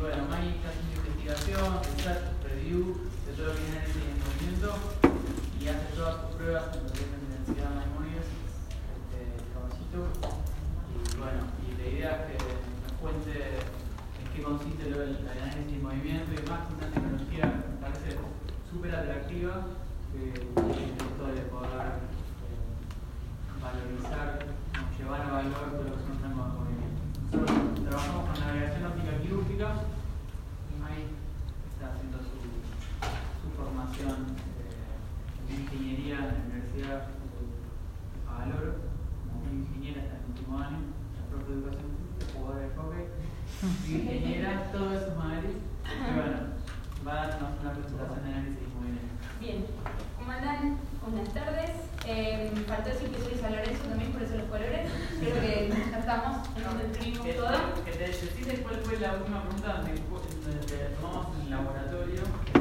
bueno, Mike está haciendo investigación, research, review de todo lo que es análisis de movimiento y hace todas sus pruebas en lo que es la Universidad de Maimónides, Caballito. Y bueno, y la idea es que nos cuente en qué consiste el análisis de movimiento y demás, una tecnología que me parece súper atractiva, esto de poder valorizar, llevar a valor todo lo que son rangos de movimiento. Nosotros trabajamos con navegación óptica quirúrgica y Mike está haciendo su formación en ingeniería en la Universidad de Favaloro, como ingeniera hasta el último año, la profe de educación física, jugadora de hockey, ingeniera, todo eso es Madrid. Y bueno, va a darnos una presentación de análisis de movimiento. Bien, ¿cómo andan? Buenas tardes. Faltó decir que soy San Lorenzo también, por eso los colores. Creo que ya estamos, nos describimos todo. Que te decís cuál fue la última pregunta donde tomamos en el laboratorio.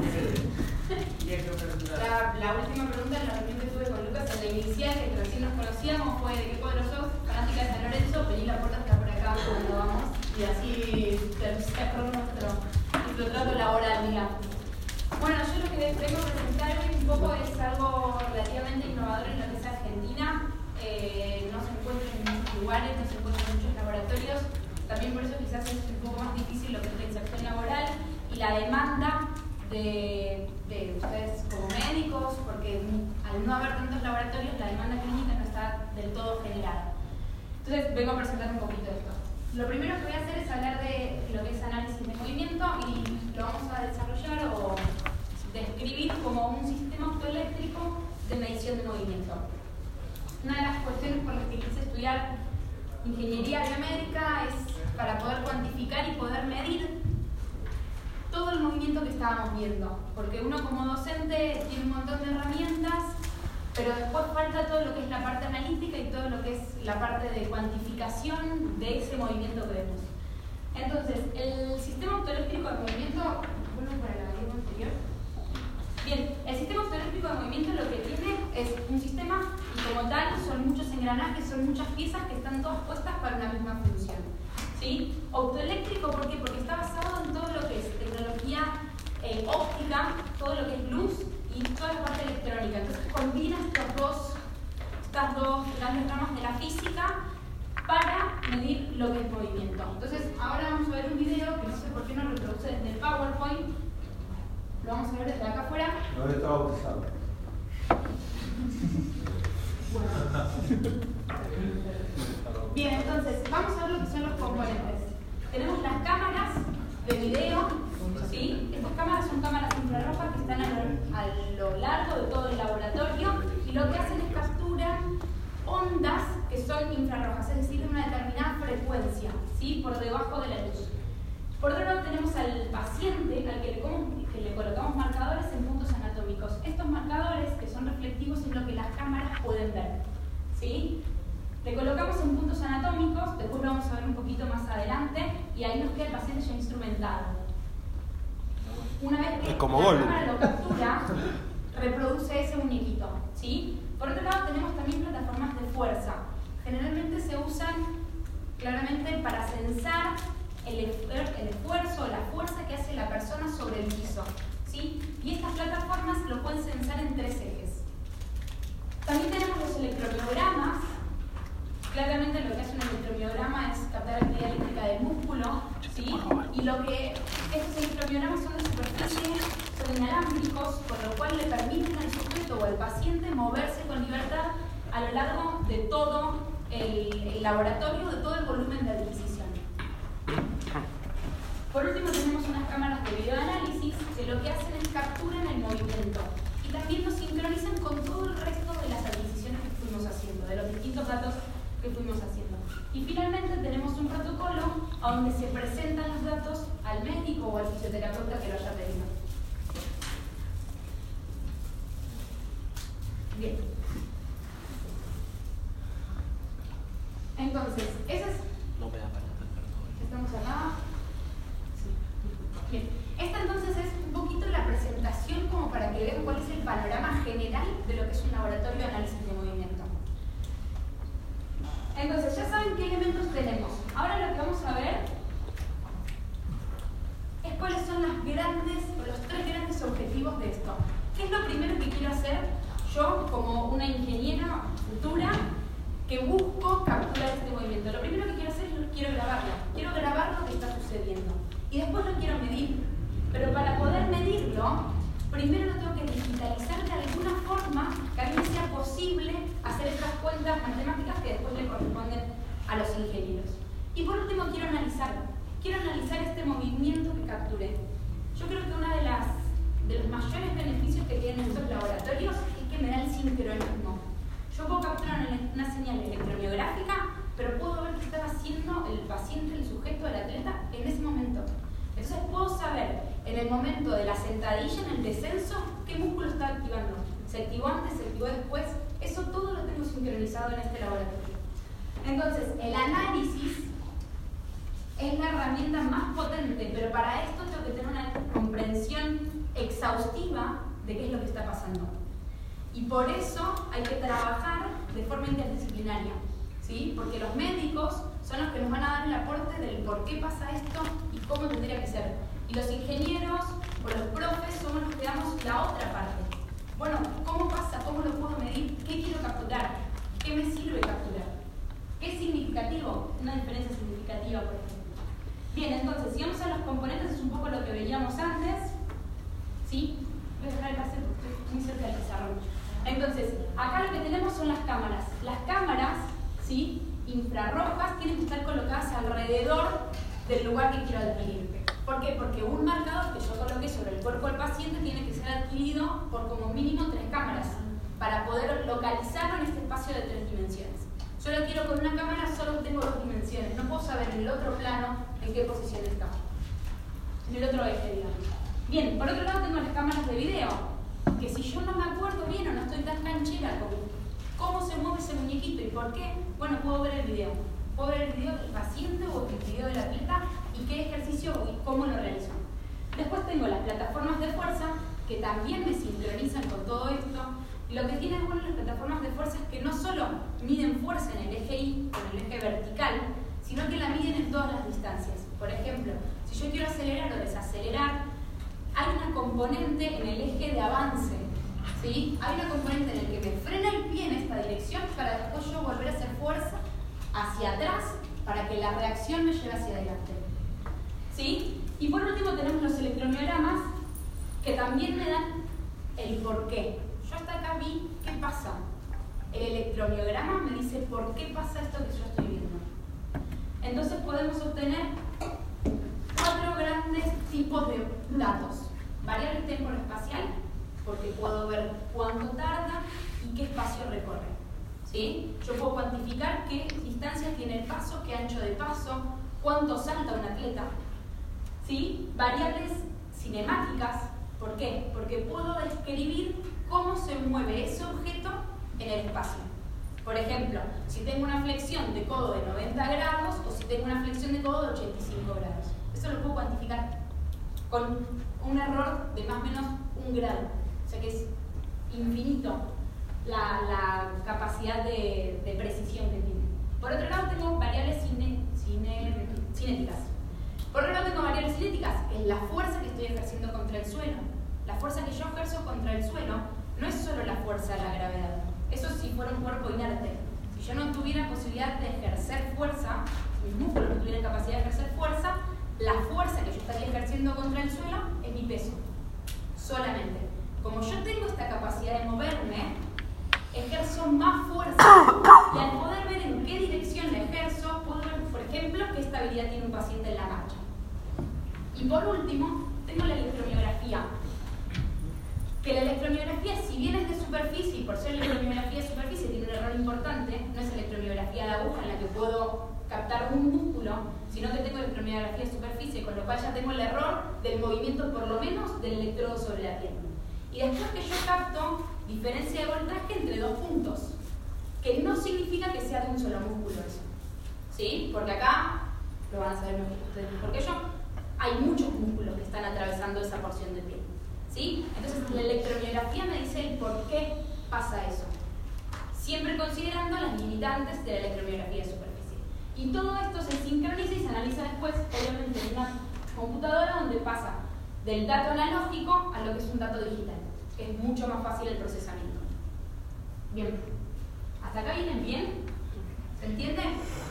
La última pregunta en la reunión que tuve con Lucas, en la inicial, que recién nos conocíamos, fue ¿de qué cuadro sos? Fanática de San Lorenzo, pedí la puerta hasta por acá cuando vamos. Y así cerró nuestro trato laboral, digamos. Bueno, yo lo que les vengo a presentar hoy un poco es algo relativamente innovador en lo que es Argentina. No se encuentra en muchos lugares, no se encuentra en muchos laboratorios. También por eso quizás es un poco más difícil lo que es la inserción laboral y la demanda de ustedes como médicos, porque al no haber tantos laboratorios, la demanda clínica no está del todo generada. Entonces vengo a presentar un poquito esto. Lo primero que voy a hacer es hablar de lo que es análisis de movimiento y lo vamos a desarrollar o describir como un sistema optoeléctrico de medición de movimiento. Una de las cuestiones por las que quise estudiar ingeniería biomédica es para poder cuantificar y poder medir todo el movimiento que estábamos viendo, porque uno como docente tiene un montón de herramientas, pero después falta todo lo que es la parte analítica y todo lo que es la parte de cuantificación de ese movimiento que vemos. Entonces, el sistema optoeléctrico de movimiento, vuelvo para la diapositiva anterior. Bien, el sistema optoeléctrico de movimiento lo que tiene es un sistema y como tal son muchos engranajes, son muchas piezas que están todas puestas para una misma función. ¿Sí? Optoeléctrico, ¿por qué? Porque está basado en todo lo que es tecnología óptica, todo lo que es luz y toda la parte electrónica. Entonces combina estas dos grandes ramas de la física para medir lo que es movimiento. Entonces ahora vamos a ver un video que no sé por qué no reproduce desde el PowerPoint. Lo vamos a ver desde acá afuera. No está bautizado. Bien, entonces vamos a ver lo que son los componentes. Tenemos las cámaras de video, ¿sí? Estas cámaras son cámaras infrarrojas que están a lo largo de todo el laboratorio y lo que hacen es capturar ondas que son infrarrojas, es decir, de una determinada frecuencia, ¿sí? Por debajo de la luz. Por otro lado tenemos al paciente al que le colocamos marcadores en puntos anatómicos. Estos marcadores, que son reflectivos, es lo que las cámaras pueden ver, ¿sí? Le colocamos en puntos anatómicos, después lo vamos a ver un poquito más adelante, y ahí nos queda el paciente ya instrumentado. Una vez que la cámara lo captura, reproduce ese muñequito, ¿sí? Por otro lado tenemos también plataformas de fuerza. Generalmente se usan claramente para censar el esfuerzo, la fuerza que hace la persona sobre el piso, ¿sí? Y estas plataformas lo pueden censar en 3 ejes. También tenemos los electromiogramas. Claramente lo que hace un electromiograma es captar actividad eléctrica del músculo, ¿sí? Y lo que estos electromiogramas son de superficie, son inalámbricos, con lo cual le permiten al sujeto o al paciente moverse con libertad a lo largo de todo el laboratorio, de todo el volumen de adquisición. Por último tenemos unas cámaras de videoanálisis que lo que hacen es capturan el movimiento y también lo sincronizan con todo el resto de las adquisiciones que fuimos haciendo, de los distintos datos que fuimos haciendo. Y finalmente tenemos un protocolo a donde se presentan los datos al médico o al fisioterapeuta que lo haya pedido. Bien. Entonces, esa es... No me da para ¿Estamos acá? Sí. Bien. Esta entonces es un poquito la presentación como para que vean cuál es el panorama general de lo que es un laboratorio de análisis de movimiento. Entonces, ya saben qué elementos tenemos. Ahora lo que vamos a ver objetivos de esto. ¿Qué es lo primero que quiero hacer yo como una ingeniera futura que busco capturar este movimiento? Lo primero que quiero hacer es quiero grabarlo. Quiero grabar lo que está sucediendo. Y después lo quiero medir. Pero para poder medirlo, primero lo tengo que digitalizar de alguna forma que a mí me sea posible hacer estas cuentas matemáticas que después le corresponden a los ingenieros. Y por último quiero analizarlo. Quiero analizar este movimiento que capturé. Yo creo que uno de los mayores beneficios que tienen estos laboratorios es que me da el sincronismo. Yo puedo capturar una señal electromiográfica, pero puedo ver qué estaba haciendo el paciente, el sujeto, el atleta en ese momento. Entonces puedo saber en el momento de la sentadilla, en el descenso, qué músculo está activando. Se activó antes, se activó después. Eso todo lo tengo sincronizado en este laboratorio. Entonces, el análisis es la herramienta más potente, pero para esto tengo que tener una comprensión exhaustiva de qué es lo que está pasando. Y por eso hay que trabajar de forma interdisciplinaria, ¿sí? Porque los médicos son los que nos van a dar el aporte del por qué pasa esto y cómo tendría que ser. Y los ingenieros o los profes somos los que damos la otra parte. Bueno, ¿cómo pasa? ¿Cómo lo puedo medir? ¿Qué quiero capturar? ¿Qué me sirve capturar? ¿Qué es significativo? Una diferencia significativa, por ejemplo. Bien, entonces, si vamos a los componentes, es un poco lo que veíamos antes. ¿Sí? Voy a dejar el cassette porque estoy muy cerca del pizarrón. Entonces, acá lo que tenemos son las cámaras. Las cámaras, ¿sí?, infrarrojas tienen que estar colocadas alrededor del lugar que quiero adquirir. ¿Por qué? Porque un marcador que yo coloqué sobre el cuerpo del paciente tiene que ser adquirido por como mínimo 3 cámaras para poder localizarlo en este espacio de 3 dimensiones. Yo lo quiero con una cámara, solo tengo 2 dimensiones. No puedo saber en el otro plano en qué posición está. En el otro eje, digamos. Bien, por otro lado tengo las cámaras de video, que si yo no me acuerdo bien o no estoy tan canchera con cómo se mueve ese muñequito y por qué, bueno, puedo ver el video. Puedo ver el video del paciente o el video del atleta y qué ejercicio y cómo lo realizó. Después tengo las plataformas de fuerza, que también me sincronizan con todo esto. Y lo que tienen bueno las plataformas de fuerza es que no solo miden fuerza en el eje Y o en el eje vertical, sino que la miden en todas las distancias. Por ejemplo, si yo quiero acelerar o desacelerar, hay una componente en el eje de avance, ¿sí? Hay una componente en el que me frena el pie en esta dirección para después yo volver a hacer fuerza hacia atrás para que la reacción me lleve hacia adelante, ¿sí? Y por último tenemos los electromiogramas que también me dan el porqué. Yo hasta acá vi qué pasa. El electromiograma me dice por qué pasa esto que yo estoy viendo. Entonces podemos obtener 4 grandes tipos de datos. Variable temporal-espacial, porque puedo ver cuánto tarda y qué espacio recorre. ¿Sí? Yo puedo cuantificar qué distancia tiene el paso, qué ancho de paso, cuánto salta un atleta. ¿Sí? Variables cinemáticas, ¿por qué? Porque puedo describir cómo se mueve ese objeto en el espacio. Por ejemplo, si tengo una flexión de codo de 90 grados o si tengo una flexión de codo de 85 grados. Eso lo puedo cuantificar con un error de más o menos 1 grado. O sea que es infinito la capacidad de precisión que tiene. Por otro lado tengo variables cinéticas. Por otro lado tengo variables cinéticas, que es la fuerza que estoy ejerciendo contra el suelo. La fuerza que yo ejerzo contra el suelo no es solo la fuerza de la gravedad. Eso si fuera un cuerpo inerte. Si yo no tuviera posibilidad de ejercer fuerza, mis músculos no tuvieran capacidad de ejercer fuerza, la fuerza que yo estaría ejerciendo contra el suelo es mi peso. Solamente. Como yo tengo esta capacidad de moverme, ejerzo más fuerza. Y al poder ver en qué dirección la ejerzo, puedo ver, por ejemplo, qué estabilidad tiene un paciente en la marcha. Y por último, tengo la electromiografía. Que la electromiografía, si bien es de superficie, y por ser electromiografía de superficie tiene un error importante, no es electromiografía de aguja en la que puedo captar un músculo, sino que tengo electromiografía de superficie, con lo cual ya tengo el error del movimiento, por lo menos, del electrodo sobre la piel. Y después que yo capto diferencia de voltaje entre 2 puntos, que no significa que sea de un solo músculo eso. ¿Sí? Porque acá, lo van a saber ustedes mejor que yo, hay muchos músculos que están atravesando esa porción de piel. ¿Sí? Entonces la electromiografía me dice el por qué pasa eso. Siempre considerando las limitantes de la electromiografía de superficie. Y todo esto se sincroniza y se analiza después, obviamente, en una computadora donde pasa del dato analógico a lo que es un dato digital, que es mucho más fácil el procesamiento. Bien, ¿hasta acá vienen bien? ¿Se entiende?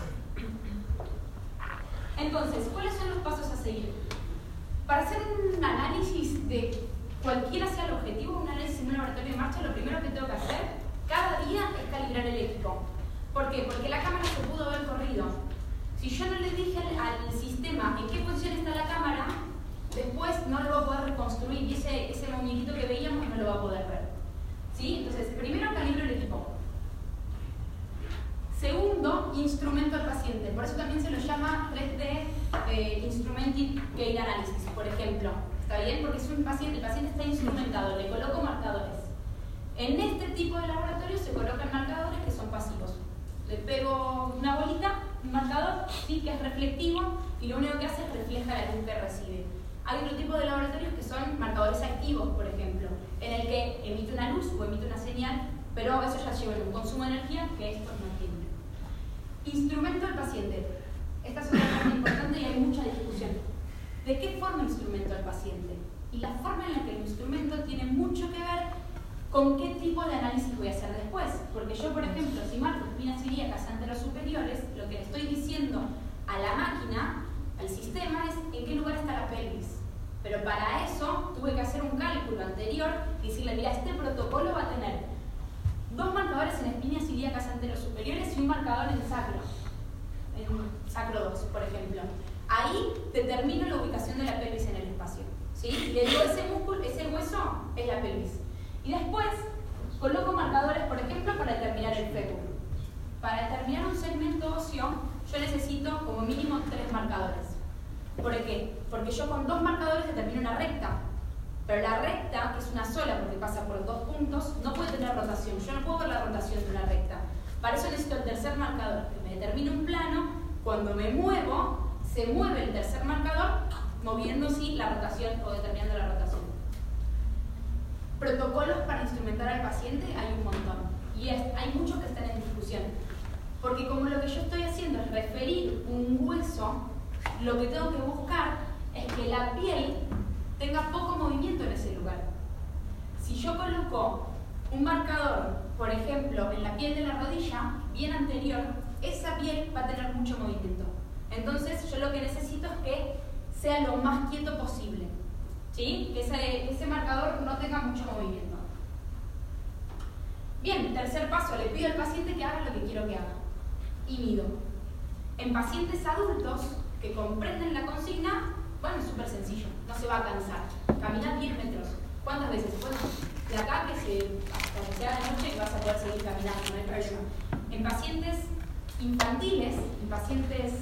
Entonces, ¿cuáles son los pasos a seguir? Para hacer un análisis de cualquiera sea el objetivo, un análisis en un laboratorio de marcha, lo primero que tengo que hacer cada día es calibrar el equipo. ¿Por qué? Porque la cámara se pudo haber corrido. Si yo no le dije al sistema en qué posición está la cámara, después no lo va a poder reconstruir y ese muñequito que veíamos no lo va a poder ver. ¿Sí? Entonces, primero calibro el equipo. Segundo, instrumento al paciente. Por eso también se lo llama 3D Instrumented Gait Analysis, por ejemplo. ¿Está bien? Porque es el paciente está instrumentado, le coloco marcadores. En este tipo de laboratorio se colocan marcadores que son pasivos. Le pego una bolita, un marcador, sí, que es reflectivo, y lo único que hace es refleja la luz que recibe. Hay otro tipo de laboratorios que son marcadores activos, por ejemplo, en el que emite una luz o emite una señal, pero eso ya lleva un consumo de energía que esto no tiene. Instrumento al paciente. Esta es una parte importante y hay mucha discusión. ¿De qué forma instrumento al paciente? Y la forma en la que el instrumento tiene mucho que ver con qué tipo de análisis voy a hacer después. Porque yo, por ejemplo, si marco espinas ilíacas anterosuperiores, lo que le estoy diciendo a la máquina, al sistema, es en qué lugar está la pelvis. Pero para eso tuve que hacer un cálculo anterior y decirle, mira, este protocolo va a tener 2 marcadores en espinas ilíacas anterosuperiores y un marcador en sacro 2, por ejemplo. Ahí determino la ubicación de la pelvis en el espacio. ¿Sí? Y le digo, ese músculo, ese hueso es la pelvis. Y después coloco marcadores, por ejemplo, para determinar el fémur. Para determinar un segmento óseo, yo necesito como mínimo 3 marcadores. ¿Por qué? Porque yo con 2 marcadores determino una recta. Pero la recta, que es una sola porque pasa por 2 puntos, no puede tener rotación. Yo no puedo ver la rotación de una recta. Para eso necesito el tercer marcador, que me determine un plano. Cuando me muevo, se mueve el tercer marcador, moviendo sí la rotación o determinando la rotación. Protocolos para instrumentar al paciente hay un montón. Y hay muchos que están en discusión. Porque como lo que yo estoy haciendo es referir un hueso, lo que tengo que buscar es que la piel tenga poco movimiento en ese lugar. Si yo coloco un marcador, por ejemplo, en la piel de la rodilla, bien anterior, esa piel va a tener mucho movimiento. Entonces yo lo que necesito es que sea lo más quieto posible. ¿Sí? Que ese marcador no tenga mucho movimiento. Bien, tercer paso, le pido al paciente que haga lo que quiero que haga. Y mido. En pacientes adultos que comprenden la consigna, bueno, es súper sencillo, no se va a cansar. Caminar 10 metros. ¿Cuántas veces? Bueno, de acá hasta que sea de noche vas a poder seguir caminando, no hay problema. En pacientes infantiles, en pacientes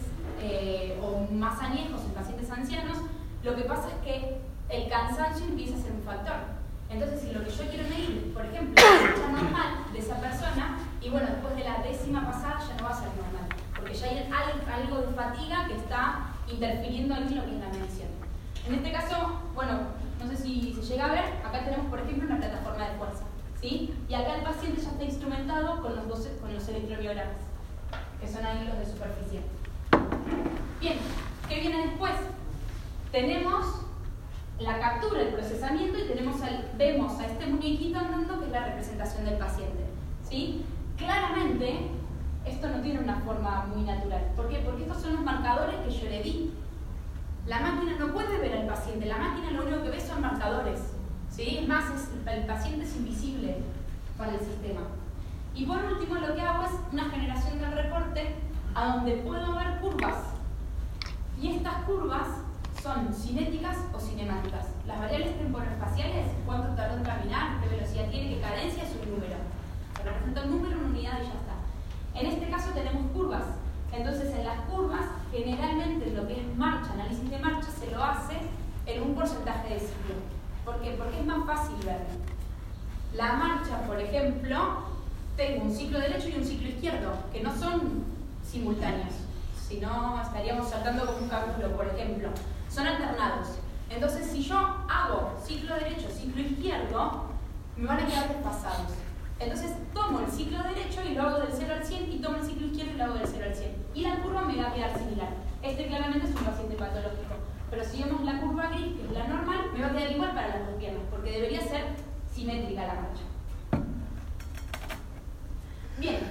o más añejos, en pacientes ancianos, lo que pasa es que el cansancio empieza a ser un factor. Entonces, si lo que yo quiero medir, por ejemplo, la marcha normal de esa persona, y bueno, después de la 10ª pasada ya no va a ser normal, porque ya hay algo de fatiga que está interfiriendo ahí en lo que es la medición. En este caso, bueno, no sé si se llega a ver, acá tenemos, por ejemplo, una plataforma de fuerza, ¿sí? Y acá el paciente ya está instrumentado con los electromiogramas, que son ahí los de superficie. Bien, ¿qué viene después? Tenemos la captura, el procesamiento y vemos a este muñequito andando que es la representación del paciente. ¿Sí? Claramente, esto no tiene una forma muy natural. ¿Por qué? Porque estos son los marcadores que yo le di. La máquina no puede ver al paciente, la máquina lo único que ve son marcadores. ¿Sí? Es más, el paciente es invisible para el sistema. Y por último, lo que hago es una generación del reporte a donde puedo ver curvas. Y estas curvas son cinéticas o cinemáticas. Las variables temporoespaciales, cuánto tardó en caminar, qué velocidad tiene, qué cadencia, es un número. Representa un número, una unidad y ya está. En este caso tenemos curvas. Entonces en las curvas, generalmente lo que es marcha, análisis de marcha, se lo hace en un porcentaje de ciclo. ¿Por qué? Porque es más fácil ver. La marcha, por ejemplo, tengo un ciclo derecho y un ciclo izquierdo, que no son simultáneos. Si no, estaríamos saltando como un cálculo, por ejemplo. Son alternados. Entonces, si yo hago ciclo derecho, ciclo izquierdo, me van a quedar desfasados. Entonces, tomo el ciclo derecho y lo hago del 0 al 100 y tomo el ciclo izquierdo y lo hago del 0 al 100. Y la curva me va a quedar similar. Este claramente es un paciente patológico. Pero si vemos la curva gris, que es la normal, me va simétrica la marcha. Bien,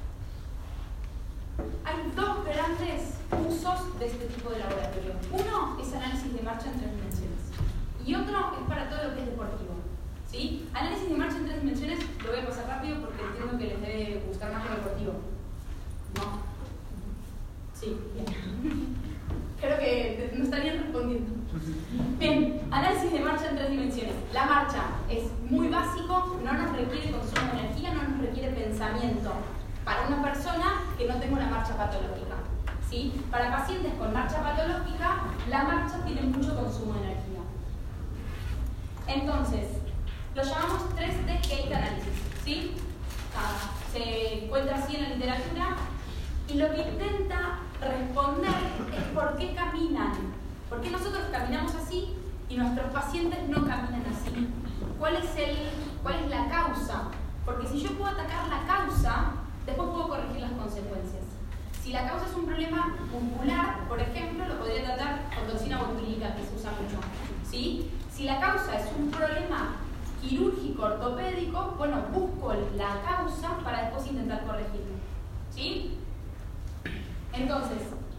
hay dos grandes usos de este tipo de laboratorio. Uno es análisis de marcha en 3 dimensiones y otro es para todo lo que es deportivo. ¿Sí? Análisis de marcha en 3 dimensiones lo voy a pasar rápido porque entiendo que les debe gustar más que lo deportivo. ¿No? Sí, bien. Creo que no estarían respondiendo. Bien, análisis de marcha en 3 dimensiones. La marcha es muy básico, no nos requiere consumo de energía, no nos requiere pensamiento. Para una persona que no tenga una marcha patológica. ¿Sí? Para pacientes con marcha patológica, la marcha tiene mucho consumo de energía. Entonces, lo llamamos 3D gait analysis. ¿Sí? Se encuentra así en la literatura y lo que intenta responder es por qué caminan. ¿Por qué nosotros caminamos así y nuestros pacientes no caminan así? ¿Cuál es la causa? Porque si yo puedo atacar la causa, después puedo corregir las consecuencias. Si la causa es un problema muscular, por ejemplo, lo podría tratar con toxina botulínica, que se usa mucho. ¿Sí? Si la causa es un problema quirúrgico, ortopédico, bueno, busco la causa para después intentar corregirlo. ¿Sí? Entonces,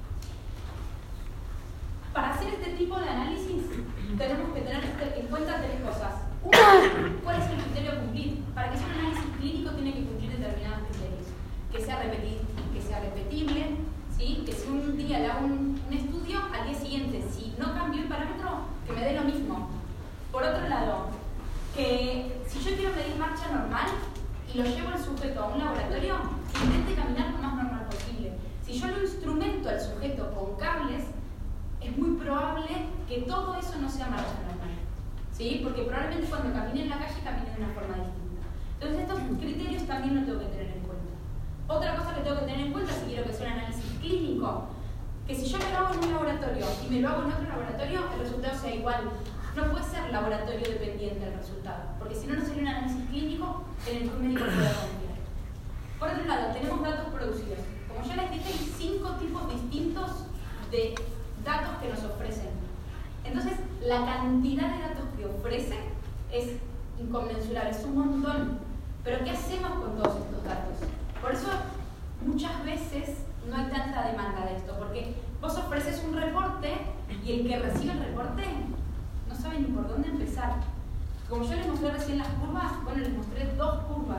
para hacer este tipo de análisis, tenemos que tener en cuenta 3 cosas. Una, ¿cuál es el criterio a cumplir? Para que sea un análisis clínico tiene que cumplir determinados criterios. Que sea repetible, ¿sí? Que si un día le hago un estudio, al día siguiente, si no cambió el parámetro, que me dé lo mismo. Por otro lado, que si yo quiero medir marcha normal y lo llevo al sujeto a un laboratorio, intente caminar lo más normal posible. Si yo lo instrumento al sujeto con cables, es muy probable que todo eso no sea marcha normal. ¿Sí? Porque probablemente cuando camine en la calle camine de una forma distinta. Entonces estos criterios también los tengo que tener en cuenta. Otra cosa que tengo que tener en cuenta si quiero que sea un análisis clínico, que si yo me lo hago en un laboratorio y me lo hago en otro laboratorio, el resultado sea igual. No puede ser laboratorio dependiente el resultado, porque si no, no sería un análisis clínico en el que un médico pueda confiar. Por otro lado, tenemos datos producidos. Como ya les dije, hay 5 tipos distintos de datos que nos ofrecen. Entonces, la cantidad de datos que ofrece es inconmensurable, es un montón. Pero ¿qué hacemos con todos estos datos? Por eso, muchas veces no hay tanta demanda de esto, porque vos ofreces un reporte y el que recibe el reporte no sabe ni por dónde empezar. Como yo les mostré recién las curvas, bueno, les mostré 2 curvas.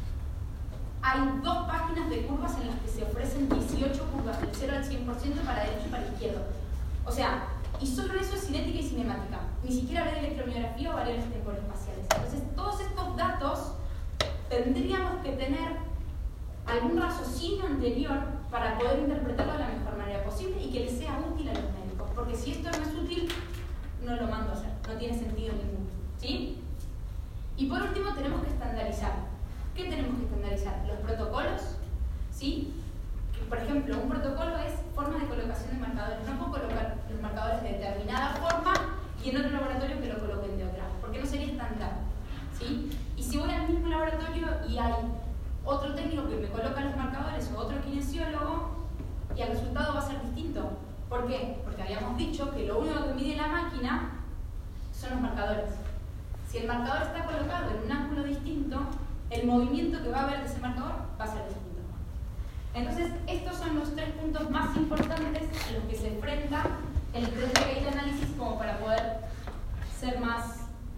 Hay 2 páginas de curvas en las que se ofrecen 18 curvas, del 0 al 100% para derecho y para izquierdo. O sea, y solo eso es cinética y cinemática. Ni siquiera habla de electromiografía o variables temporespaciales. Entonces, todos estos datos tendríamos que tener algún raciocinio anterior para poder interpretarlo de la mejor manera posible y que les sea útil a los médicos. Porque si esto no es útil, no lo mando a hacer. No tiene sentido ninguno. ¿Sí? Y por último, tenemos que estandarizar. ¿Qué tenemos que estandarizar? Los protocolos. ¿Sí? Por ejemplo, un protocolo es forma de colocación de marcadores. No puedo colocar los marcadores de determinada forma y en otro laboratorio que lo coloquen de otra, porque no sería estándar. ¿Sí? Y si voy al mismo laboratorio y hay otro técnico que me coloca los marcadores o otro kinesiólogo, y el resultado va a ser distinto. ¿Por qué? Porque habíamos dicho que lo único que mide la máquina son los marcadores. Si el marcador está colocado en un ángulo distinto, el movimiento que va a haber de ese marcador va a ser distinto. Entonces, estos son los 3 puntos más importantes a los que se enfrenta el 3D gait análisis como para poder ser más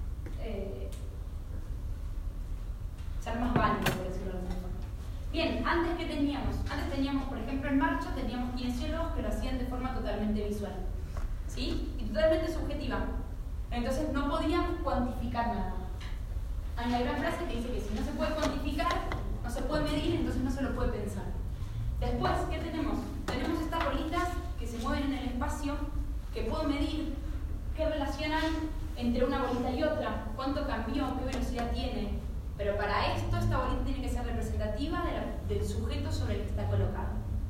válido, por decirlo de alguna forma. Bien, antes ¿qué teníamos? Antes teníamos, por ejemplo, en marcha, teníamos kinesiólogos que lo hacían de forma totalmente visual, ¿sí? Y totalmente subjetiva. Entonces no podíamos cuantificar nada. Hay una gran frase que dice que si no se puede cuantificar, no se puede medir, entonces no se lo puede pensar. Después, ¿qué tenemos? Tenemos estas bolitas que se mueven en el espacio, que puedo medir, qué relacionan entre una bolita y otra, cuánto cambió, qué velocidad tiene. Pero para esto, esta bolita tiene que ser representativa del sujeto sobre el que está colocado.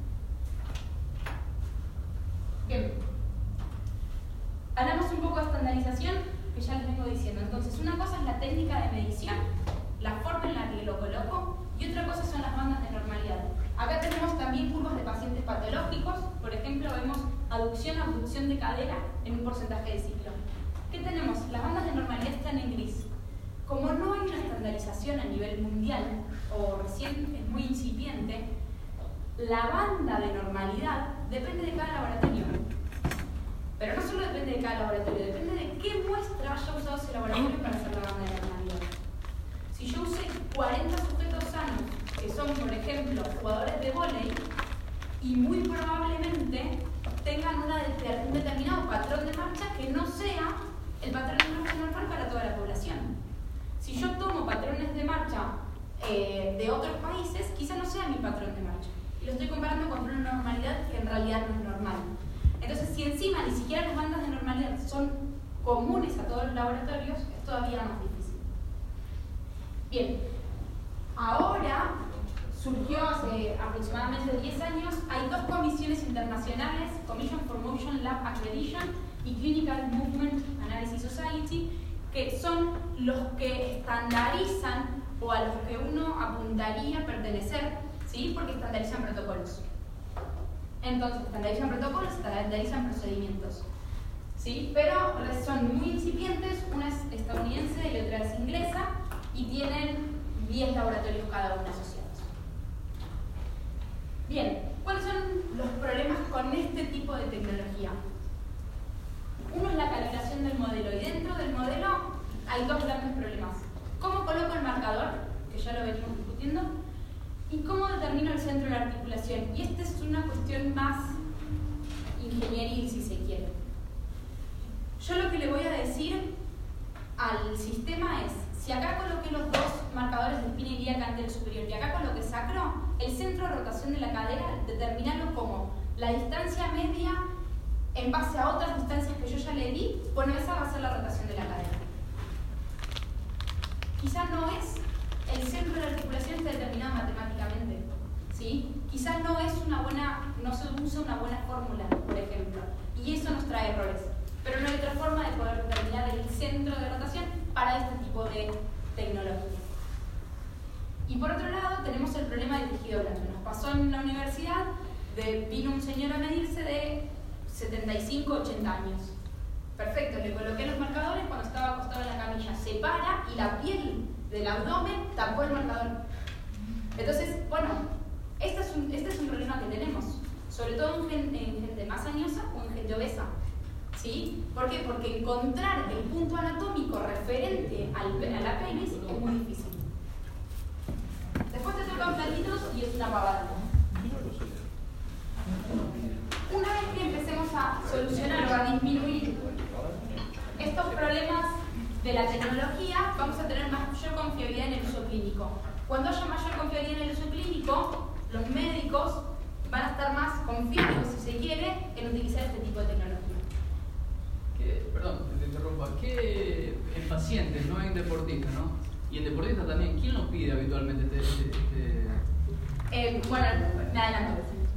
Bien. Hablamos un poco de estandarización, que ya les vengo diciendo. Entonces, una cosa es la técnica de medición, la forma en la que lo coloco, y otra cosa son las bandas de normalidad. Acá tenemos también curvas de pacientes patológicos. Por ejemplo, vemos aducción, abducción de cadera en un porcentaje de ciclo. ¿Qué tenemos? Las bandas de normalidad están en gris. como no hay una estandarización a nivel mundial, o recién es muy incipiente, la banda de normalidad depende de cada laboratorio. Pero no solo depende de cada laboratorio, depende de qué muestra haya usado ese laboratorio para hacer la banda de normalidad. Si yo usé 40 sujetos sanos, que son, por ejemplo, jugadores de vóley, y muy probablemente tengan un determinado patrón de marcha que no sea el patrón de marcha normal para toda la población. Si yo tomo patrones de marcha de otros países, quizá no sea mi patrón de marcha. Y lo estoy comparando con una normalidad que en realidad no es normal. Entonces, si encima ni siquiera las bandas de normalidad son comunes a todos los laboratorios, es todavía más difícil. Bien, ahora surgió hace aproximadamente 10 años, hay dos comisiones internacionales, Commission for Motion Lab Accreditation y Clinical Movement Analysis Society, que son los que estandarizan o a los que uno apuntaría a pertenecer, ¿sí? Porque estandarizan protocolos. Entonces, estandarizan protocolos, estandarizan procedimientos, ¿sí? Pero son muy incipientes, una es estadounidense y otra es inglesa, y tienen 10 laboratorios cada uno asociados. Bien, ¿cuáles son los problemas con este tipo de tecnología? Uno es la calibración del modelo, y dentro del modelo hay dos grandes problemas. ¿Cómo coloco el marcador? Que ya lo venimos discutiendo. ¿Y cómo determino el centro de la articulación? Y esta es una cuestión más ingenieril, si se quiere. Yo lo que le voy a decir al sistema es, si acá coloqué los dos marcadores de espina ilíaca anterior superior y acá coloqué sacro, el centro de rotación de la cadera, determinarlo como la distancia media en base a otras distancias que yo ya le di, bueno, esa va a ser la rotación de la cadera. Quizás no es el centro de la articulación está determinado matemáticamente, ¿sí? Quizás no se usa una buena fórmula, por ejemplo, y eso nos trae errores. Pero no hay otra forma de poder determinar el centro de rotación para este tipo de tecnología. Y por otro lado tenemos el problema del tejido blando. Nos pasó en la universidad, vino un señor a medirse de 75, 80 años. Perfecto, le coloqué los marcadores, cuando estaba acostado en la camilla se para y la piel del abdomen tapó el marcador. Entonces, bueno, este es un problema que tenemos, sobre todo en gente más añosa o en gente obesa. ¿Sí? ¿Por qué? Porque encontrar el punto anatómico referente a la pelvis es muy difícil. Después te tocan platitos y es una pavada. Una vez que empecemos a solucionar o a disminuir estos problemas de la tecnología, vamos a tener mayor confiabilidad en el uso clínico. Cuando haya mayor confiabilidad en el uso clínico, los médicos van a estar más confiados, si se quiere, en utilizar este tipo de tecnología. Perdón, te interrumpa. ¿Qué en pacientes, no en deportistas, ¿no? Y en deportistas también, ¿quién lo pide habitualmente? Bueno, me adelanto.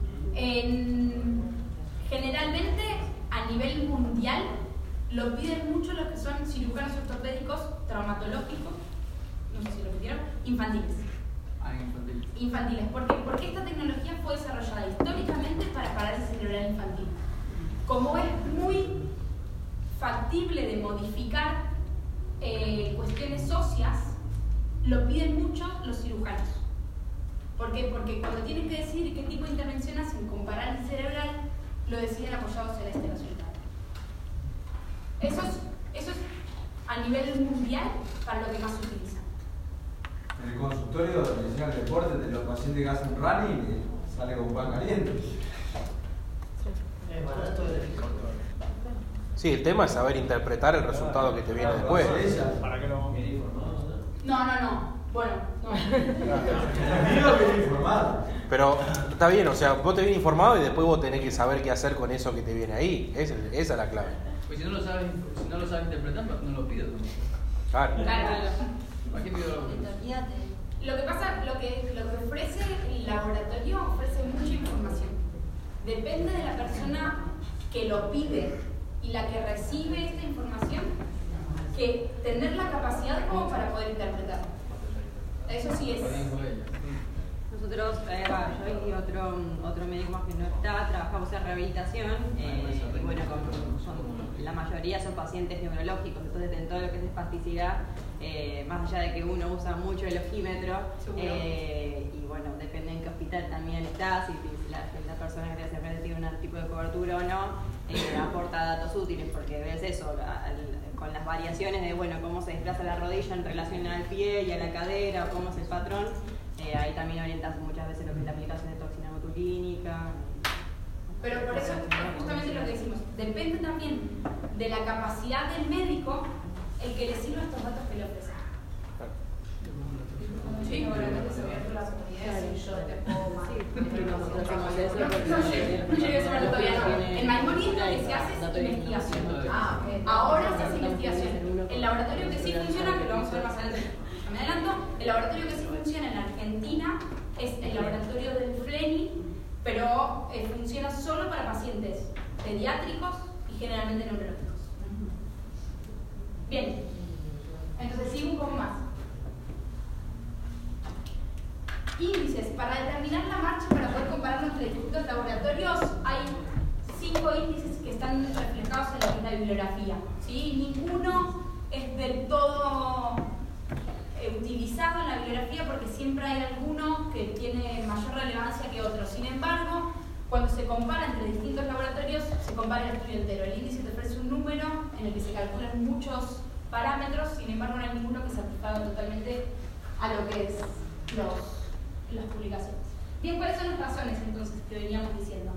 Generalmente, a nivel mundial, lo piden mucho los que son cirujanos ortopédicos, traumatológicos, no sé si lo pidieron, infantiles. Infantiles. Infantiles. ¿Por qué? Porque esta tecnología fue desarrollada históricamente para parálisis cerebral infantil. Como es muy factible de modificar cuestiones óseas, lo piden mucho los cirujanos. ¿Por qué? Porque cuando tienen que decidir qué tipo de intervención hacen con parálisis cerebral, lo deciden apoyados en este resultado. Eso es a nivel mundial para lo que más se utiliza. En el consultorio de medicina del deporte, de los pacientes que hacen running, sale con pan caliente. Sí, el tema es saber interpretar el resultado que te viene después. ¿Para qué lo viene informado? No. Bueno, no. El viene informado. Pero está bien, o sea, vos te vienes informado y después vos tenés que saber qué hacer con eso que te viene ahí. Esa es la clave. Pues si no lo sabes interpretar, no lo pidas. Claro. ¿Para qué pido Lo que pasa, lo que ofrece el laboratorio ofrece mucha información. Depende de la persona que lo pide y la que recibe esta información, que tener la capacidad como para poder interpretar. Eso sí es. Nosotros, yo y otro médico más que no está, trabajamos en rehabilitación y bueno, la mayoría son pacientes neurológicos, entonces en todo lo que es espasticidad, más allá de que uno usa mucho el ojímetro, y bueno, depende en qué hospital también está, si la persona que te hace frente tiene un tipo de cobertura o no, aporta datos útiles, porque ves eso, con las variaciones de bueno, cómo se desplaza la rodilla en relación al pie y a la cadera, o cómo es el patrón, ahí también orientas muchas veces lo que es la aplicación de toxina botulínica. Pero por eso es justamente lo que decimos, depende también de la capacidad del médico el que le sirva estos datos que le ofrece. Sí, seguramente se ve por las comunidades y yo te puedo No llegué a saberlo todavía, no. En Maimonides lo que se hace es investigación. Ahora se hace investigación. El laboratorio que sí funciona, que lo vamos a ver más adelante, me adelanto, el laboratorio que sí funciona en Argentina es el laboratorio del FLENI, pero funciona solo para pacientes pediátricos y generalmente neurológicos. Bien, entonces sigo un poco más. Índices. Para determinar la marcha, para poder comparar entre distintos laboratorios, hay 5 índices que están reflejados en la bibliografía. ¿Sí? Ninguno es del todo utilizado en la bibliografía porque siempre hay alguno que tiene mayor relevancia que otro. Sin embargo, cuando se compara entre distintos laboratorios, se compara el estudio entero. El índice te ofrece un número en el que se calculan muchos parámetros, sin embargo no hay ninguno que se aplique totalmente a lo que es las publicaciones. Bien, ¿cuáles son las razones entonces que veníamos diciendo?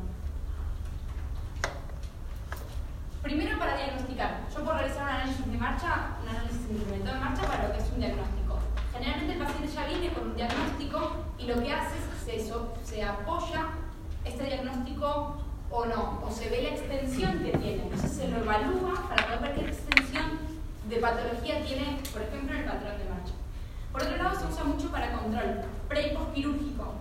Primero, para diagnosticar. Yo puedo realizar un análisis de marcha, un análisis incrementado de marcha para lo que es un diagnóstico. Generalmente el paciente ya viene con un diagnóstico y lo que hace es se apoya este diagnóstico o no, o se ve la extensión que tiene. Entonces se lo evalúa para poder ver qué extensión de patología tiene, por ejemplo, el patrón de marcha. Por otro lado, se usa mucho para control pre- y postquirúrgico.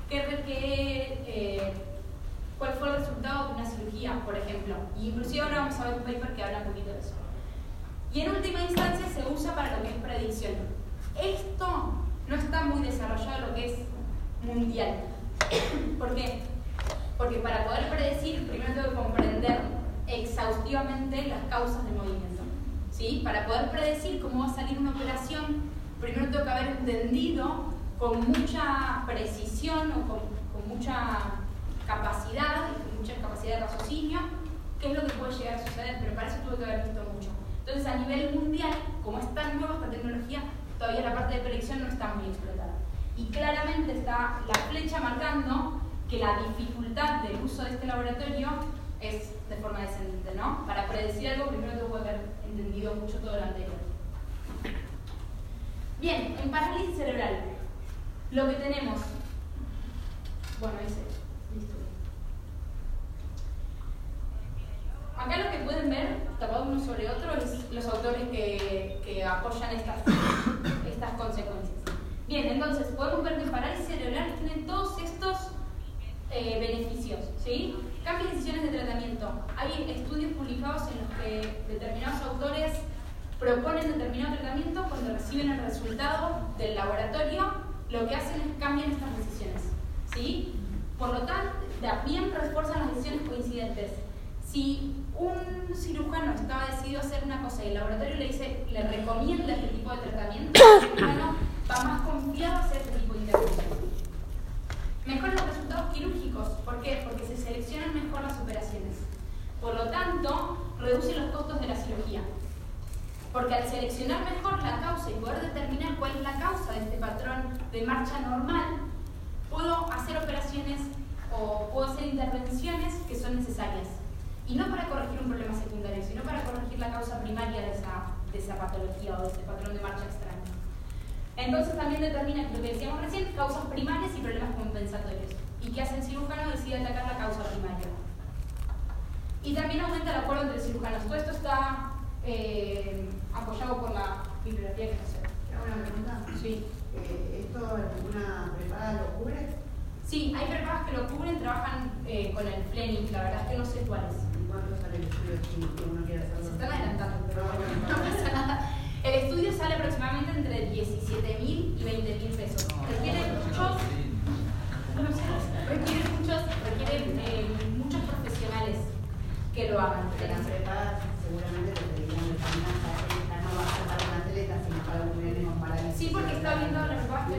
¿Cuál fue el resultado de una cirugía, por ejemplo? Y inclusive ahora vamos a ver un paper que habla un poquito de eso. Y en última instancia se usa para lo que es predicción. Esto no está muy desarrollado en lo que es mundial. ¿Por qué? Porque para poder predecir, primero tengo que comprender exhaustivamente las causas del movimiento. ¿Sí? Para poder predecir cómo va a salir una operación, primero tengo que haber entendido con mucha precisión o con mucha capacidad, mucha capacidad de raciocinio, qué es lo que puede llegar a suceder, pero para eso tuve que haber visto mucho. Entonces, a nivel mundial, como es tan nueva esta tecnología, todavía la parte de predicción no está muy explotada. Y claramente está la flecha marcando que la dificultad del uso de este laboratorio es de forma descendente, ¿no? Para predecir algo, primero tengo que haber entendido mucho todo lo anterior. Bien, en parálisis cerebral, lo que tenemos, bueno, ese, listo. Acá lo que pueden ver, tapado uno sobre otro, es los autores que apoyan estas consecuencias. Bien, entonces podemos ver que en parálisis cerebral tienen todos estos beneficios, ¿sí? Cambio de decisiones de tratamiento. Hay estudios publicados en los que determinados autores proponen determinado tratamiento. Cuando reciben el resultado del laboratorio, lo que hacen es cambiar estas decisiones, ¿sí? Por lo tanto, también refuerzan las decisiones coincidentes. Si un cirujano estaba decidido a hacer una cosa y el laboratorio le recomienda este tipo de tratamiento, el cirujano va más confiado a hacer este tipo de intervención. Mejoran los resultados quirúrgicos. ¿Por qué? Porque se seleccionan mejor las operaciones. Por lo tanto, reducen los costos de la cirugía. Porque al seleccionar mejor la causa y poder determinar cuál es la causa de este patrón de marcha normal, puedo hacer operaciones o puedo hacer intervenciones que son necesarias. Y no para corregir un problema secundario, sino para corregir la causa primaria de esa patología o de ese patrón de marcha extraño. Entonces también determina lo que decíamos recién, causas primarias y problemas compensatorios. ¿Y qué hace el cirujano? Decide atacar la causa primaria. Y también aumenta el acuerdo entre cirujanos. Todo esto está apoyado por la bibliografía que nos ¿Hago una pregunta? Sí. ¿Esto alguna prepaga lo cubre? Sí, hay prepagas que lo cubren, trabajan con el FLENI, la verdad es que no sé cuáles. ¿Y cuánto sale el estudio si uno quiere hacerlo? Se están adelantando, pero bueno, no pasa nada. El estudio sale aproximadamente entre 17.000 y 20.000 pesos. Requiere muchos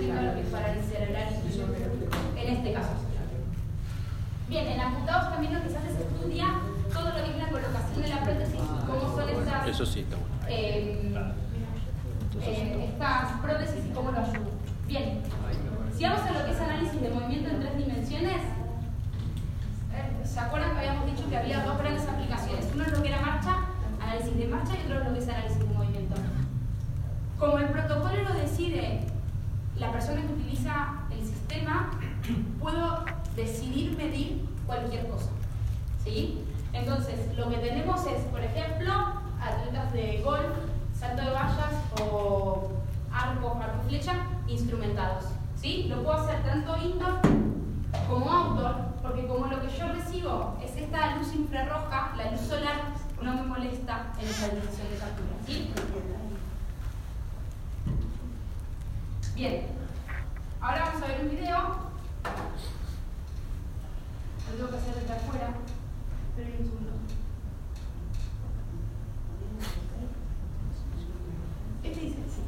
respecto a lo que fue análisis en este caso. Bien, en amputados también lo que se hace es estudia todo lo que es la colocación de la prótesis y cómo son estas, Eso sí, está bueno. estas prótesis y cómo lo ayudan. Bien, si vamos a lo que es análisis de movimiento en 3 dimensiones, ¿se acuerdan que habíamos dicho que había 2 grandes aplicaciones? Uno es lo que era marcha, análisis de marcha, y otro es lo que es análisis de movimiento. Como el protocolo lo decide la persona que utiliza el sistema, puedo decidir medir cualquier cosa, ¿sí? Entonces, lo que tenemos es, por ejemplo, atletas de golf, salto de vallas o arco y flecha instrumentados, ¿sí? Lo puedo hacer tanto indoor como outdoor, porque como lo que yo recibo es esta luz infrarroja, la luz solar no me molesta en esa dirección de captura, ¿sí? Bien, ahora vamos a ver un video. Lo tengo que hacer desde afuera. Esperen un segundo. Este dice así.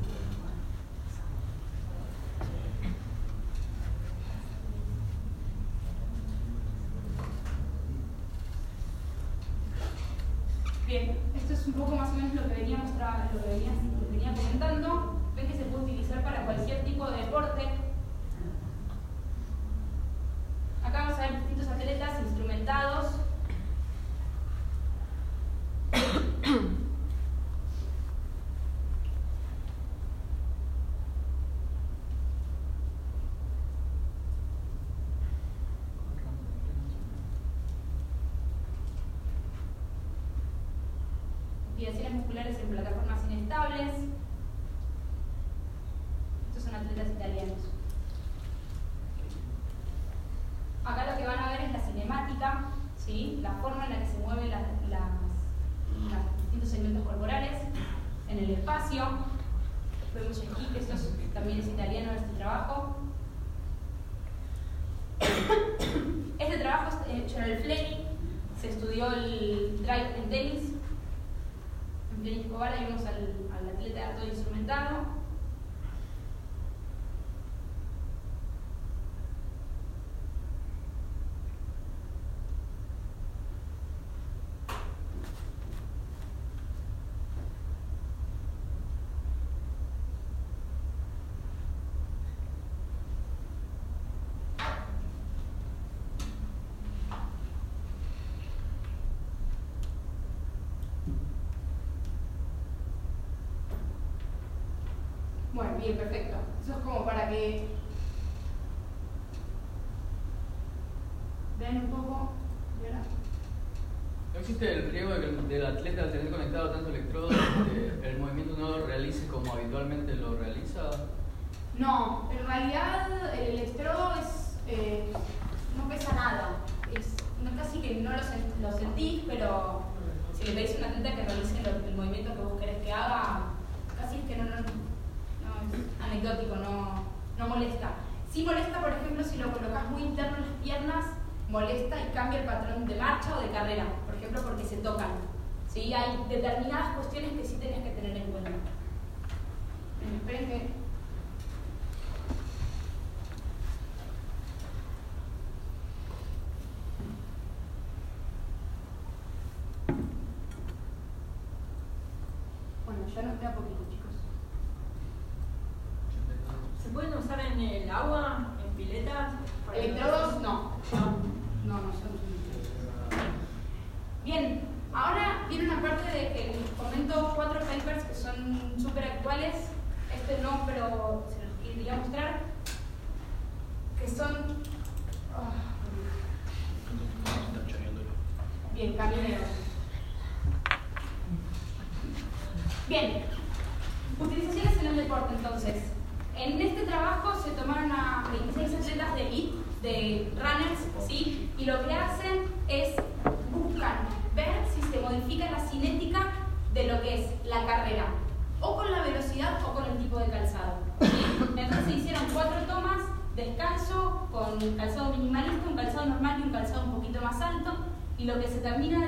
Bien, esto es un poco más o menos lo que venía comentando. Ven que se puede utilizar para cualquier tipo de deporte. Acá vamos a ver distintos atletas instrumentados. Activaciones musculares en plataformas inestables. Estos son atletas italianos. Acá lo que van a ver es la cinemática, ¿sí? La forma en la que se mueven los distintos segmentos corporales en el espacio. Vemos aquí que esto también es italiano este trabajo. Este trabajo es hecho en el Fleming, se estudió el drive en tenis. En tenis Escobar ahí vemos al atleta todo instrumentado. Bueno, bien, perfecto. Eso es como para que vean un poco. ¿No existe el riesgo de que del atleta al tener conectado tanto electrodos el movimiento no lo realice como habitualmente lo realiza? No, en realidad el electrodo no pesa nada. Casi que no lo sentís, pero si le pedís a un atleta que realice el movimiento que vos querés que haga, casi es que no es anecdótico, no molesta. Sí molesta, por ejemplo, si lo colocas muy interno en las piernas, molesta y cambia el patrón de marcha o de carrera, por ejemplo, porque se tocan. ¿Sí? Hay determinadas cuestiones que sí tenés que tener en cuenta. Esperen que... Bueno, ya nos queda poquito, chicos. ¿Se pueden usar en el agua, en piletas? Electrodos, no. No son. Bien, ahora viene una parte de que les comento 4 papers que son súper actuales. Este no, pero se los quería mostrar. Que son... Bien, camioneros. Bien, utilizaciones en el deporte entonces. En este trabajo se tomaron a 26 atletas de elite, de runners, ¿sí? Y lo que hacen es buscar ver si se modifica la cinética de lo que es la carrera, o con la velocidad o con el tipo de calzado, ¿sí? Entonces se hicieron 4 tomas, descalzo, con calzado minimalista, un calzado normal y un calzado un poquito más alto, y lo que se determinó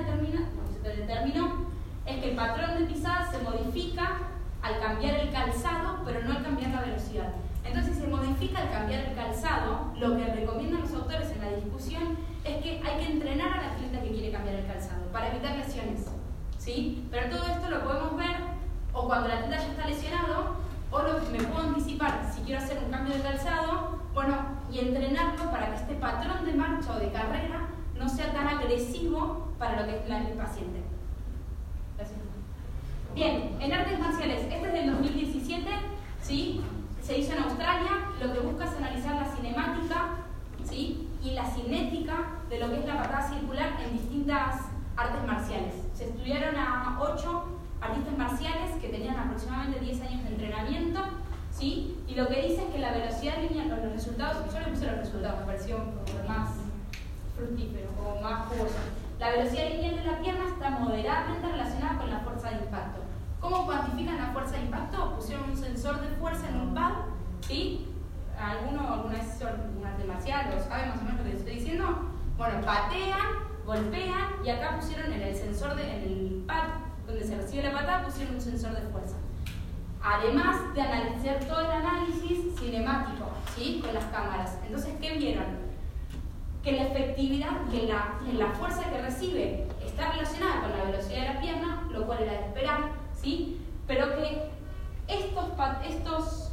es que el patrón de pisada se modifica al cambiar el calzado, pero no al cambiar la velocidad. Entonces se modifica de cambiar el calzado, lo que recomiendan los autores en la discusión es que hay que entrenar al atleta que quiere cambiar el calzado para evitar lesiones, ¿sí? Pero todo esto lo podemos ver o cuando el atleta ya está lesionado, o me puedo anticipar si quiero hacer un cambio de calzado, bueno, y entrenarlo para que este patrón de marcha o de carrera no sea tan agresivo para lo que es el paciente. Gracias. Bien, en artes marciales, este es del 2017, ¿sí? Se hizo en Australia, lo que busca es analizar la cinemática, ¿sí? Y la cinética de lo que es la patada circular en distintas artes marciales. Se estudiaron a 8 artistas marciales que tenían aproximadamente 10 años de entrenamiento, ¿sí? Y lo que dice es que la velocidad lineal, los resultados, yo le puse los resultados, me pareció más fructífero o más jugoso. La velocidad lineal de la pierna está moderadamente relacionada con la fuerza de impacto. ¿Cómo cuantifican la fuerza de impacto? Pusieron un sensor de fuerza en un pad, ¿sí? ¿Alguna vez hizo un arte marcial o sabe más o menos lo que les estoy diciendo? Bueno, patean, golpean y acá pusieron en el sensor, en el pad donde se recibe la patada, pusieron un sensor de fuerza. Además de analizar todo el análisis cinemático, ¿sí? Con las cámaras. Entonces, ¿qué vieron? Que la efectividad, que la fuerza que recibe está relacionada con la velocidad de la pierna, lo cual era de esperar, ¿sí? Pero que estos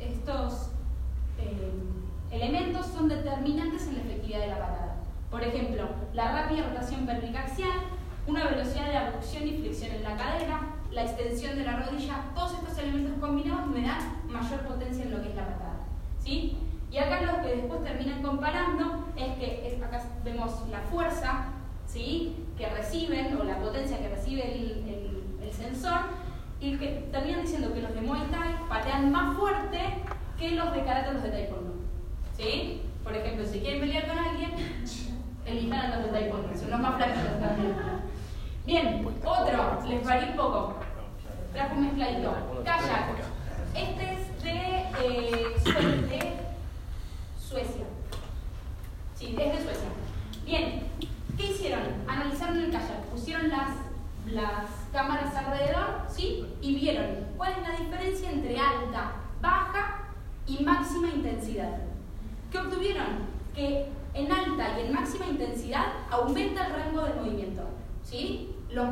elementos son determinantes en la efectividad de la patada. Por ejemplo, la rápida rotación pervicaxial, una velocidad de abducción y flexión en la cadera, la extensión de la rodilla, todos estos elementos combinados me dan mayor potencia en lo que es la patada, ¿sí? Y acá lo que después terminan comparando es que acá vemos la fuerza, ¿sí? Que reciben, o la potencia que recibe el sensor, y que terminan diciendo que los de Muay Thai patean más fuerte que los de karate o los de taekwondo, ¿sí? Por ejemplo, si quieren pelear con alguien, elijan a los de taekwondo, son los más flaquitos también. Bien, otro, les varía un poco. Trajo un mezcladito. Kayak. Este es de Suecia. Sí, es de Suecia. Bien, ¿qué hicieron? Analizaron el kayak, pusieron las cámaras alrededor, ¿sí? Y vieron cuál es la diferencia entre alta, baja y máxima intensidad. ¿Qué obtuvieron? Que en alta y en máxima intensidad aumenta el rango de movimiento, ¿sí?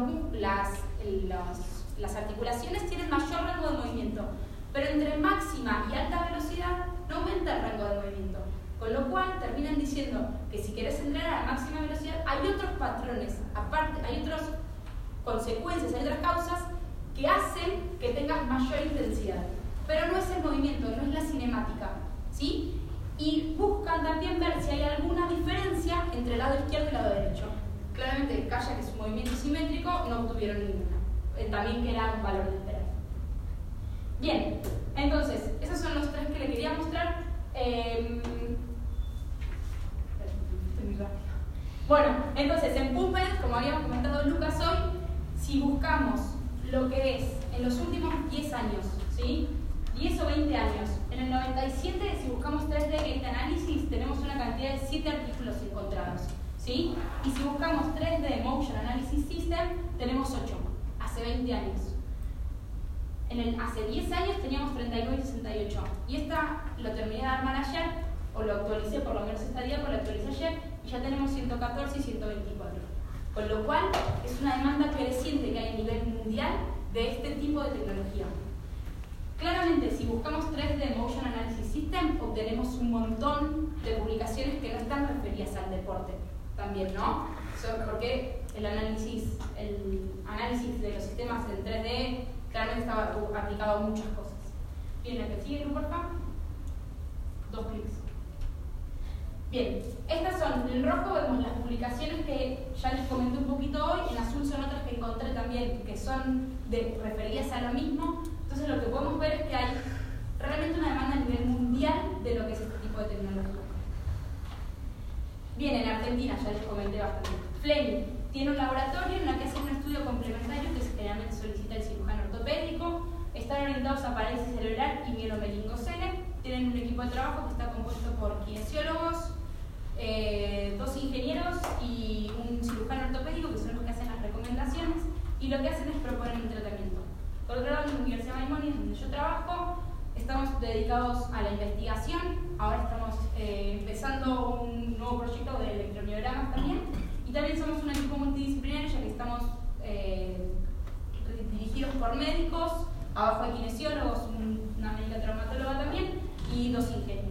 Las articulaciones tienen mayor rango de movimiento, pero entre máxima y alta velocidad no aumenta el rango de movimiento. Con lo cual terminan diciendo que si querés entrenar a máxima velocidad hay otros patrones, aparte, hay otras consecuencias, hay otras causas que hacen que tengas mayor intensidad. Pero no es el movimiento, no es la cinemática, ¿sí? Y buscan también ver si hay alguna diferencia entre el lado izquierdo y el lado derecho. Claramente el kayak, que es un movimiento simétrico, no obtuvieron ninguna. También que era un valor de esperar. Bien, entonces, esos son los tres que le quería mostrar. Bueno, entonces en PubMed, como habíamos comentado Lucas hoy, si buscamos lo que es en los últimos 10 años, ¿sí? 10 o 20 años, en el 97, si buscamos 3D Gait Analysis, tenemos una cantidad de 7 artículos encontrados, ¿sí? Y si buscamos 3D Motion Analysis System, tenemos 8, hace 20 años. Hace 10 años teníamos 39 y 68. Y esta lo terminé de armar ayer, o lo actualicé, por lo menos esta día, pues lo actualicé ayer, y ya tenemos 114 y 124. Con lo cual, es una demanda creciente que hay a nivel mundial de este tipo de tecnología. Claramente, si buscamos 3D Motion Analysis System, obtenemos un montón de publicaciones que no están referidas al deporte también, ¿no? Porque el análisis de los sistemas en 3D claramente estaba aplicado a muchas cosas. Bien, la que sigue, por favor. 2 clics. Bien, estas son, en rojo vemos las publicaciones que ya les comenté un poquito hoy, en azul son otras que encontré también que son referidas a lo mismo. Entonces lo que podemos ver es que hay realmente una demanda a nivel mundial de lo que es este tipo de tecnología. Bien, en Argentina ya les comenté bastante. Fleming tiene un laboratorio en el que hace un estudio complementario que generalmente solicita el cirujano ortopédico. Están orientados a parálisis cerebral y mielomeningocele. Tienen un equipo de trabajo que está compuesto por kinesiólogos, 2 ingenieros y un cirujano ortopédico, que son los que hacen las recomendaciones, y lo que hacen es proponer un tratamiento. Por otro lado, en la Universidad Maimonides, donde yo trabajo, estamos dedicados a la investigación, ahora estamos empezando un nuevo proyecto de electrodiogramas también, y también somos un equipo multidisciplinario ya que estamos dirigidos por médicos, abajo hay kinesiólogos, una médica traumatóloga también, y 2 ingenieros.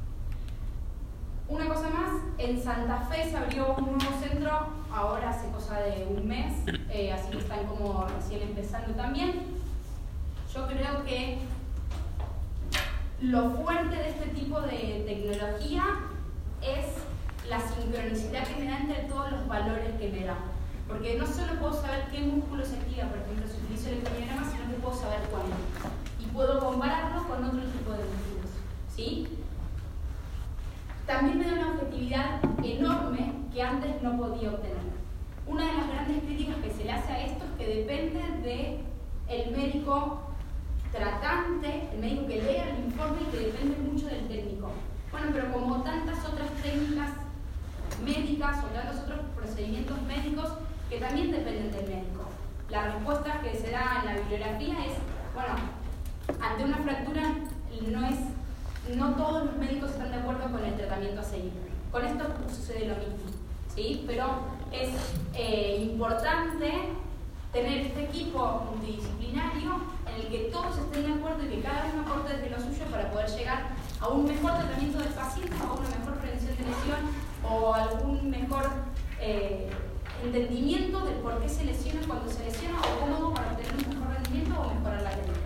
Una cosa más, en Santa Fe se abrió un nuevo centro, ahora hace cosa de un mes, así que están como recién empezando también. Yo creo que lo fuerte de este tipo de tecnología es la sincronicidad que me da entre todos los valores que me da. Porque no solo puedo saber qué músculo se activa, por ejemplo, si utilizo electromiograma, sino que puedo saber cuándo. Y puedo compararlo con otro tipo de músculos, ¿sí? También me da una objetividad enorme que antes no podía obtener. Una de las grandes críticas que se le hace a esto es que depende del médico tratante, el médico que lea el informe y que depende mucho del técnico. Bueno, pero como tantas otras técnicas médicas o tantos otros procedimientos médicos que también dependen del médico. La respuesta que se da en la bibliografía es, bueno, ante una fractura no todos los médicos están de acuerdo con el tratamiento a seguir. Con esto sucede lo mismo, ¿sí? Pero es importante tener este equipo multidisciplinario en el que todos estén de acuerdo y que cada uno aporte desde lo suyo para poder llegar a un mejor tratamiento del paciente, a una mejor prevención de lesión o algún mejor entendimiento del por qué se lesiona cuando se lesiona o cómo para obtener un mejor rendimiento o mejorar la técnica.